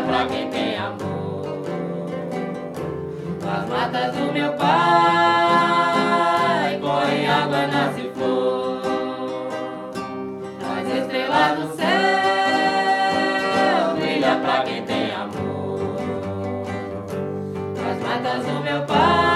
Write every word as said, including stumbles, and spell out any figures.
pra quem tem amor. Nas matas do meu pai corre água, nasce flor. As estrelas do céu brilha pra quem tem amor. Nas matas do meu pai